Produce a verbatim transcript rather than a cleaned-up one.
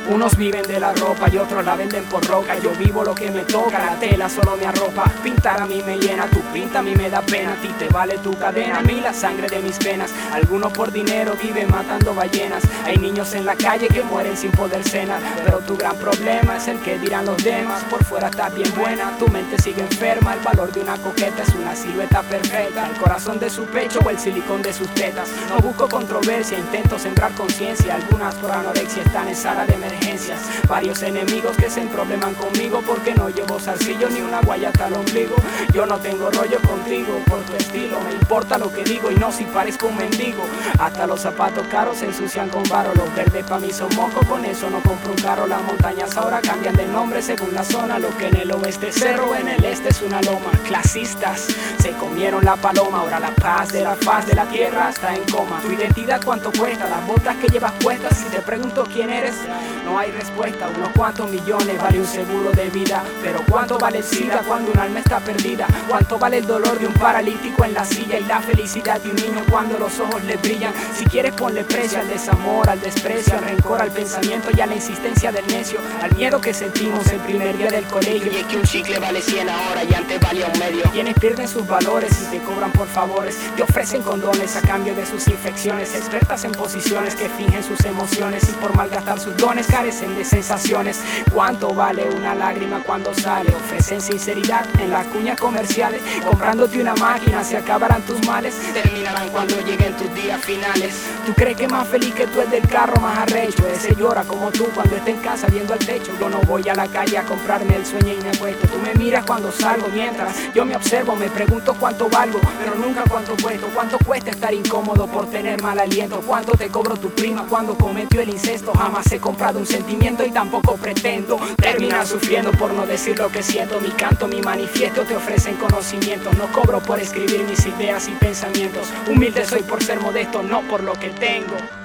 Unos viven de la ropa y otros la venden por roca. Yo vivo lo que me toca, la tela solo me arropa. Pintar a mí me llena, tu pinta a mí me da pena. A ti te vale tu cadena, a mí la sangre de mis venas. Algunos por dinero viven matando ballenas. Hay niños en la calle que mueren sin poder cenar. Pero tu gran problema es el que dirán los demás. Por fuera estás bien buena, tu mente sigue enferma. El valor de una coqueta es una silueta perfecta. El corazón de su pecho o el silicón de sus tetas. No busco controversia, intento sembrar conciencia. Algunas por anorexia están en sala de emergencias. Varios enemigos que se probleman conmigo porque no llevo zarcillo ni una guayata al ombligo. Yo no tengo rollo contigo por tu estilo. Me importa lo que digo y no si parezco un mendigo. Hasta los zapatos caros se ensucian con varo. Los verdes pa' mí son moco, con eso no compro un carro. Las montañas ahora cambian de nombre según la zona. Lo que en el oeste es cerro, en el este es una loma. Clasistas se comieron la paloma. Ahora la paz de la faz de la tierra está en coma. Tu identidad cuánto cuesta, las botas que llevas puestas. Si te pregunto quién eres, no hay respuesta. Unos cuantos millones vale un seguro de vida, pero ¿cuánto vale el SIDA cuando un alma está perdida? ¿Cuánto vale el dolor de un paralítico en la silla y la felicidad de un niño cuando los ojos le brillan? Si quieres ponle precio al desamor, al desprecio, al rencor, al pensamiento y a la insistencia del necio, al miedo que sentimos el primer día del colegio. Y es que un chicle vale cien ahora y antes valía un medio. Quienes pierden sus valores y te cobran por favores, te ofrecen condones a cambio de sus infecciones. Expertas en posiciones que fingen sus emociones y por malgastar sus dones carecen de sensaciones. ¿Cuánto vale una lágrima cuando sale? Ofrecen sinceridad en las cuñas comerciales. Comprándote una máquina se acabarán tus males. Terminarán cuando lleguen tus días finales. ¿Tú crees que más feliz que tú es del carro más arrecho? Ese llora como tú cuando está en casa viendo al techo. Yo no voy a la calle a comprarme el sueño y me acuesto. Tú me miras cuando salgo mientras yo me observo. Me pregunto cuánto valgo, pero nunca cuánto cuesto. ¿Cuánto cuesta estar incómodo por tener mal aliento? ¿Cuánto te cobro tu prima cuando cometió el incesto? Jamás he comprado un sentimiento y tampoco pretendo terminar sufriendo por no decir lo que siento. Mi canto, mi manifiesto te ofrecen conocimientos. No cobro por escribir mis ideas y pensamientos. Humilde soy por ser modesto, no por lo que tengo.